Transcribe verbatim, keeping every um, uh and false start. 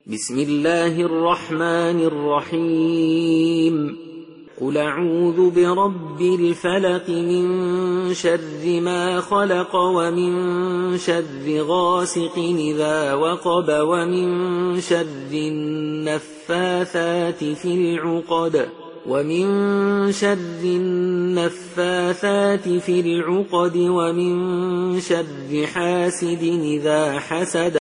بسم الله الرحمن الرحيم قل أعوذ برب الفلق من شر ما خلق ومن شر غاسق إذا وقب ومن شر النفاثات في العقد ومن شر النفاثات في العقد ومن شر حاسد إذا حسد